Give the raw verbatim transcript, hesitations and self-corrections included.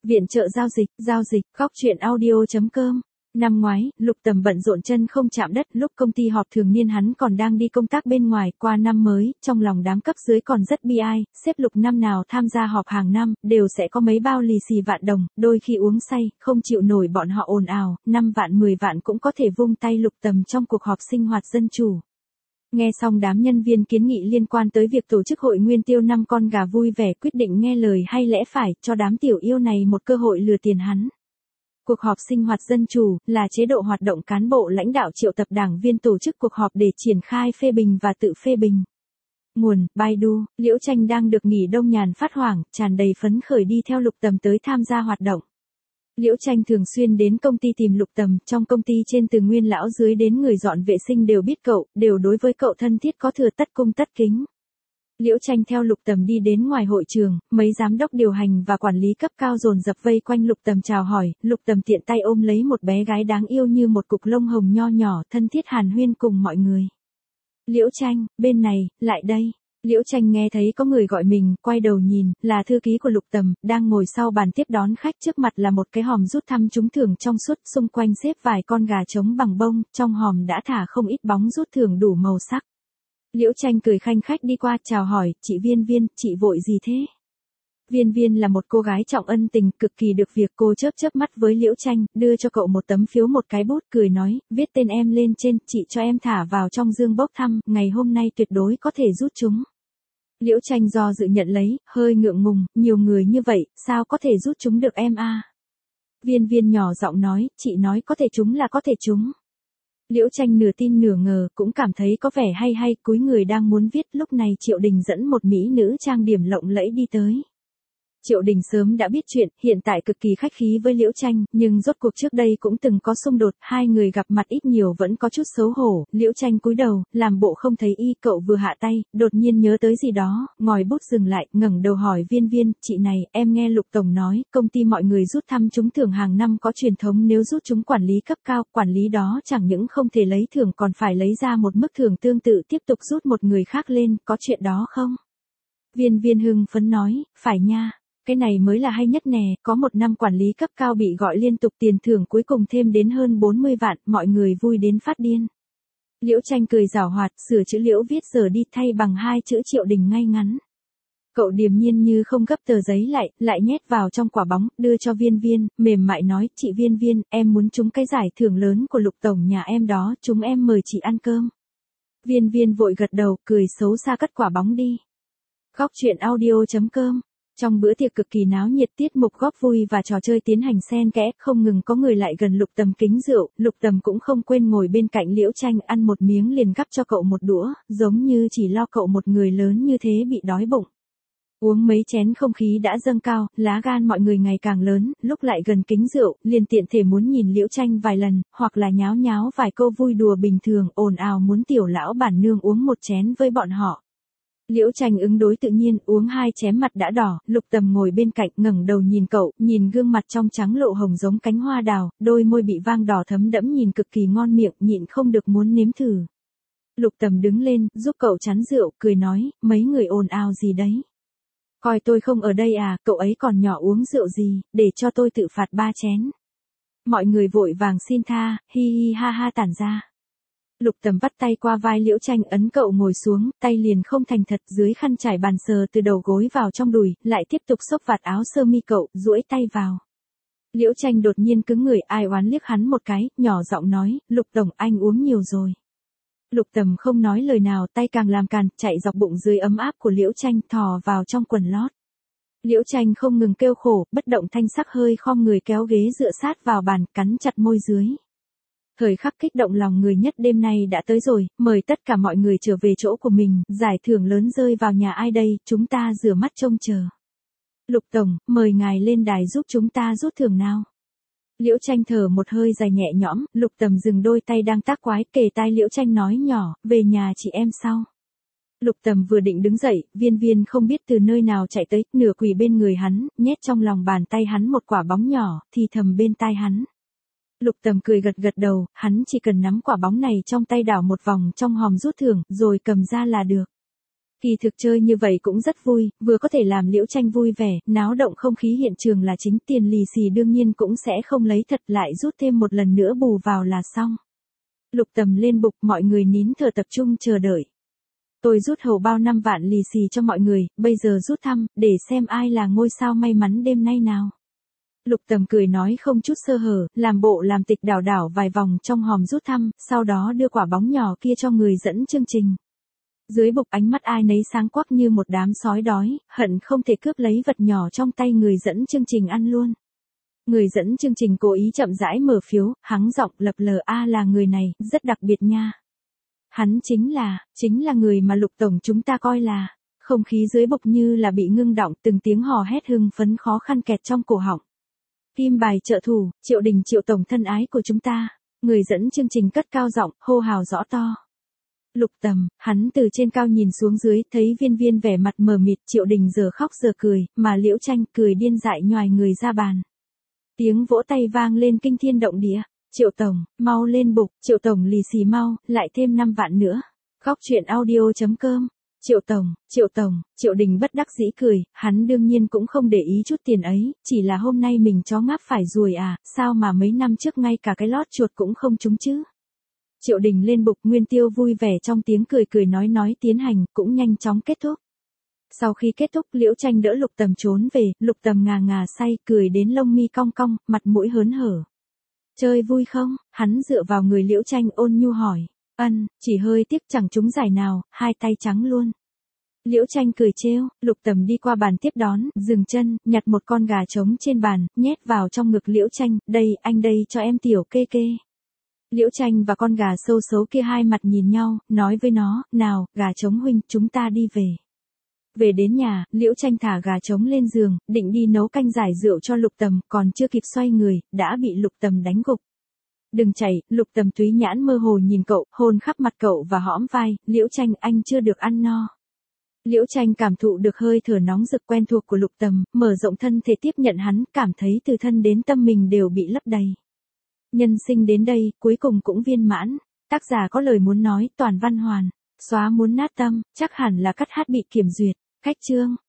Viện trợ giao dịch, giao dịch, góc chuyện audio.com. Năm ngoái, Lục Tầm bận rộn chân không chạm đất, lúc công ty họp thường niên hắn còn đang đi công tác bên ngoài, qua năm mới, trong lòng đám cấp dưới còn rất bi ai, sếp Lục năm nào tham gia họp hàng năm, đều sẽ có mấy bao lì xì vạn đồng, đôi khi uống say, không chịu nổi bọn họ ồn ào, năm vạn mười vạn cũng có thể vung tay Lục Tầm trong cuộc họp sinh hoạt dân chủ. Nghe xong đám nhân viên kiến nghị liên quan tới việc tổ chức hội nguyên tiêu năm con gà vui vẻ quyết định nghe lời hay lẽ phải, cho đám tiểu yêu này một cơ hội lừa tiền hắn. Cuộc họp sinh hoạt dân chủ là chế độ hoạt động cán bộ lãnh đạo triệu tập đảng viên tổ chức cuộc họp để triển khai phê bình và tự phê bình. Nguồn: Baidu. Liễu Tranh đang được nghỉ đông nhàn phát hoảng, tràn đầy phấn khởi đi theo Lục Tầm tới tham gia hoạt động. Liễu Tranh thường xuyên đến công ty tìm Lục Tầm, trong công ty trên từ nguyên lão dưới đến người dọn vệ sinh đều biết cậu, đều đối với cậu thân thiết có thừa tất cung tất kính. Liễu Tranh theo Lục Tầm đi đến ngoài hội trường, mấy giám đốc điều hành và quản lý cấp cao dồn dập vây quanh Lục Tầm chào hỏi, Lục Tầm tiện tay ôm lấy một bé gái đáng yêu như một cục lông hồng nho nhỏ, thân thiết hàn huyên cùng mọi người. Liễu Tranh, bên này, lại đây. Liễu Tranh nghe thấy có người gọi mình, quay đầu nhìn, là thư ký của Lục Tầm, đang ngồi sau bàn tiếp đón khách, trước mặt là một cái hòm rút thăm trúng thưởng trong suốt, xung quanh xếp vài con gà trống bằng bông, trong hòm đã thả không ít bóng rút thưởng đủ màu sắc. Liễu Tranh cười khanh khách đi qua, chào hỏi, chị Viên Viên, chị vội gì thế? Viên Viên là một cô gái trọng ân tình, cực kỳ được việc, cô chớp chớp mắt với Liễu Tranh, đưa cho cậu một tấm phiếu một cái bút, cười nói, viết tên em lên trên, chị cho em thả vào trong dương bốc thăm, ngày hôm nay tuyệt đối có thể rút chúng. Liễu Tranh do dự nhận lấy, hơi ngượng ngùng, nhiều người như vậy, sao có thể rút chúng được em a? Viên Viên nhỏ giọng nói, chị nói có thể chúng là có thể chúng. Liễu Tranh nửa tin nửa ngờ, cũng cảm thấy có vẻ hay hay, cúi người đang muốn viết, lúc này Triệu Đình dẫn một mỹ nữ trang điểm lộng lẫy đi tới. Triệu Đình sớm đã biết chuyện, hiện tại cực kỳ khách khí với Liễu Tranh, nhưng rốt cuộc trước đây cũng từng có xung đột, hai người gặp mặt ít nhiều vẫn có chút xấu hổ, Liễu Tranh cúi đầu, làm bộ không thấy y, cậu vừa hạ tay, đột nhiên nhớ tới gì đó, ngòi bút dừng lại, ngẩng đầu hỏi Viên Viên, chị này, em nghe Lục Tổng nói, công ty mọi người rút thăm trúng thưởng hàng năm có truyền thống nếu rút chúng quản lý cấp cao, quản lý đó chẳng những không thể lấy thưởng còn phải lấy ra một mức thưởng tương tự tiếp tục rút một người khác lên, có chuyện đó không? Viên Viên hưng phấn nói, phải nha. Cái này mới là hay nhất nè, có một năm quản lý cấp cao bị gọi liên tục tiền thưởng cuối cùng thêm đến hơn bốn mươi vạn, mọi người vui đến phát điên. Liễu Tranh cười giảo hoạt, sửa chữ Liễu viết giờ đi thay bằng hai chữ Triệu Đình ngay ngắn. Cậu điềm nhiên như không gấp tờ giấy lại, lại nhét vào trong quả bóng, đưa cho Viên Viên, mềm mại nói, chị Viên Viên, em muốn trúng cái giải thưởng lớn của Lục Tổng nhà em đó, chúng em mời chị ăn cơm. Viên Viên vội gật đầu, cười xấu xa cất quả bóng đi. Góc chuyện audio.com. Trong bữa tiệc cực kỳ náo nhiệt, tiết mục góp vui và trò chơi tiến hành xen kẽ, không ngừng có người lại gần Lục Tầm kính rượu, Lục Tầm cũng không quên ngồi bên cạnh Liễu Tranh ăn một miếng liền gắp cho cậu một đũa, giống như chỉ lo cậu một người lớn như thế bị đói bụng. Uống mấy chén không khí đã dâng cao, lá gan mọi người ngày càng lớn, lúc lại gần kính rượu, liền tiện thể muốn nhìn Liễu Tranh vài lần, hoặc là nháo nháo vài câu vui đùa bình thường, ồn ào muốn tiểu lão bản nương uống một chén với bọn họ. Liễu Tranh ứng đối tự nhiên, uống hai chén mặt đã đỏ, Lục Tầm ngồi bên cạnh ngẩng đầu nhìn cậu, nhìn gương mặt trong trắng lộ hồng giống cánh hoa đào, đôi môi bị vang đỏ thấm đẫm nhìn cực kỳ ngon miệng, nhịn không được muốn nếm thử. Lục Tầm đứng lên, giúp cậu chắn rượu, cười nói, mấy người ồn ào gì đấy? Coi tôi không ở đây à, cậu ấy còn nhỏ uống rượu gì, để cho tôi tự phạt ba chén. Mọi người vội vàng xin tha, hi hi ha ha tản ra. Lục Tầm vắt tay qua vai Liễu Tranh ấn cậu ngồi xuống, tay liền không thành thật dưới khăn trải bàn sờ từ đầu gối vào trong đùi, lại tiếp tục xốc vạt áo sơ mi cậu, duỗi tay vào. Liễu Tranh đột nhiên cứng người, ai oán liếc hắn một cái, nhỏ giọng nói, Lục Tổng anh uống nhiều rồi. Lục Tầm không nói lời nào, tay càng làm càn, chạy dọc bụng dưới ấm áp của Liễu Tranh, thò vào trong quần lót. Liễu Tranh không ngừng kêu khổ, bất động thanh sắc hơi khom người kéo ghế dựa sát vào bàn, cắn chặt môi dưới. Thời khắc kích động lòng người nhất đêm nay đã tới rồi, mời tất cả mọi người trở về chỗ của mình, giải thưởng lớn rơi vào nhà ai đây, chúng ta rửa mắt trông chờ. Lục Tổng, mời ngài lên đài giúp chúng ta rút thưởng nào. Liễu Tranh thở một hơi dài nhẹ nhõm, Lục Tầm dừng đôi tay đang tác quái, kề tai Liễu Tranh nói nhỏ, về nhà chị em sau. Lục Tầm vừa định đứng dậy, Viên Viên không biết từ nơi nào chạy tới, nửa quỳ bên người hắn, nhét trong lòng bàn tay hắn một quả bóng nhỏ, thì thầm bên tai hắn. Lục Tầm cười gật gật đầu, hắn chỉ cần nắm quả bóng này trong tay đảo một vòng trong hòm rút thưởng, rồi cầm ra là được. Kỳ thực chơi như vậy cũng rất vui, vừa có thể làm Liễu Tranh vui vẻ, náo động không khí hiện trường là chính, tiền lì xì đương nhiên cũng sẽ không lấy thật, lại rút thêm một lần nữa bù vào là xong. Lục Tầm lên bục, mọi người nín thở tập trung chờ đợi. Tôi rút hầu bao năm vạn lì xì cho mọi người, bây giờ rút thăm, để xem ai là ngôi sao may mắn đêm nay nào. Lục Tầm cười nói không chút sơ hở, làm bộ làm tịch đảo đảo vài vòng trong hòm rút thăm, sau đó đưa quả bóng nhỏ kia cho người dẫn chương trình. Dưới bục ánh mắt ai nấy sáng quắc như một đám sói đói, hận không thể cướp lấy vật nhỏ trong tay người dẫn chương trình ăn luôn. Người dẫn chương trình cố ý chậm rãi mở phiếu, hắng giọng lập lờ a là người này, rất đặc biệt nha. Hắn chính là, chính là người mà Lục Tổng chúng ta coi là. Không khí dưới bục như là bị ngưng đọng, từng tiếng hò hét hưng phấn khó khăn kẹt trong cổ họng. Kim bài trợ thủ, Triệu Đình Triệu Tổng thân ái của chúng ta. Người dẫn chương trình cất cao giọng, hô hào rõ to. Lục Tầm, hắn từ trên cao nhìn xuống dưới, thấy Viên Viên vẻ mặt mờ mịt, Triệu Đình giờ khóc giờ cười, mà Liễu Tranh cười điên dại nhoài người ra bàn. Tiếng vỗ tay vang lên kinh thiên động địa. Triệu Tổng, mau lên bục, Triệu Tổng lì xì mau, lại thêm năm vạn nữa. Góc truyện audio chấm com. Triệu Tổng, Triệu Tổng, Triệu Đình bất đắc dĩ cười, hắn đương nhiên cũng không để ý chút tiền ấy, chỉ là hôm nay mình chó ngáp phải ruồi à, sao mà mấy năm trước ngay cả cái lót chuột cũng không trúng chứ. Triệu Đình lên bục, Nguyên Tiêu vui vẻ trong tiếng cười cười nói nói tiến hành, cũng nhanh chóng kết thúc. Sau khi kết thúc, Liễu Tranh đỡ Lục Tầm trốn về, Lục Tầm ngà ngà say, cười đến lông mi cong cong, mặt mũi hớn hở. Chơi vui không? Hắn dựa vào người Liễu Tranh ôn nhu hỏi. Ân, chỉ hơi tiếc chẳng trúng giải nào, hai tay trắng luôn. Liễu Tranh cười trêu, Lục Tầm đi qua bàn tiếp đón, dừng chân, nhặt một con gà trống trên bàn, nhét vào trong ngực Liễu Tranh, đây, anh đây cho em tiểu kê kê. Liễu Tranh và con gà sâu xấu kia hai mặt nhìn nhau, nói với nó, nào, gà trống huynh, chúng ta đi về. Về đến nhà, Liễu Tranh thả gà trống lên giường, định đi nấu canh giải rượu cho Lục Tầm, còn chưa kịp xoay người, đã bị Lục Tầm đánh gục. Đừng chảy, Lục Tầm túy nhãn mơ hồ nhìn cậu, hôn khắp mặt cậu và hõm vai, Liễu Tranh anh chưa được ăn no. Liễu Tranh cảm thụ được hơi thở nóng rực quen thuộc của Lục Tầm, mở rộng thân thể tiếp nhận hắn, cảm thấy từ thân đến tâm mình đều bị lấp đầy. Nhân sinh đến đây, cuối cùng cũng viên mãn. Tác giả có lời muốn nói, toàn văn hoàn. Xóa muốn nát tâm, chắc hẳn là cắt hát bị kiểm duyệt. Cách chương.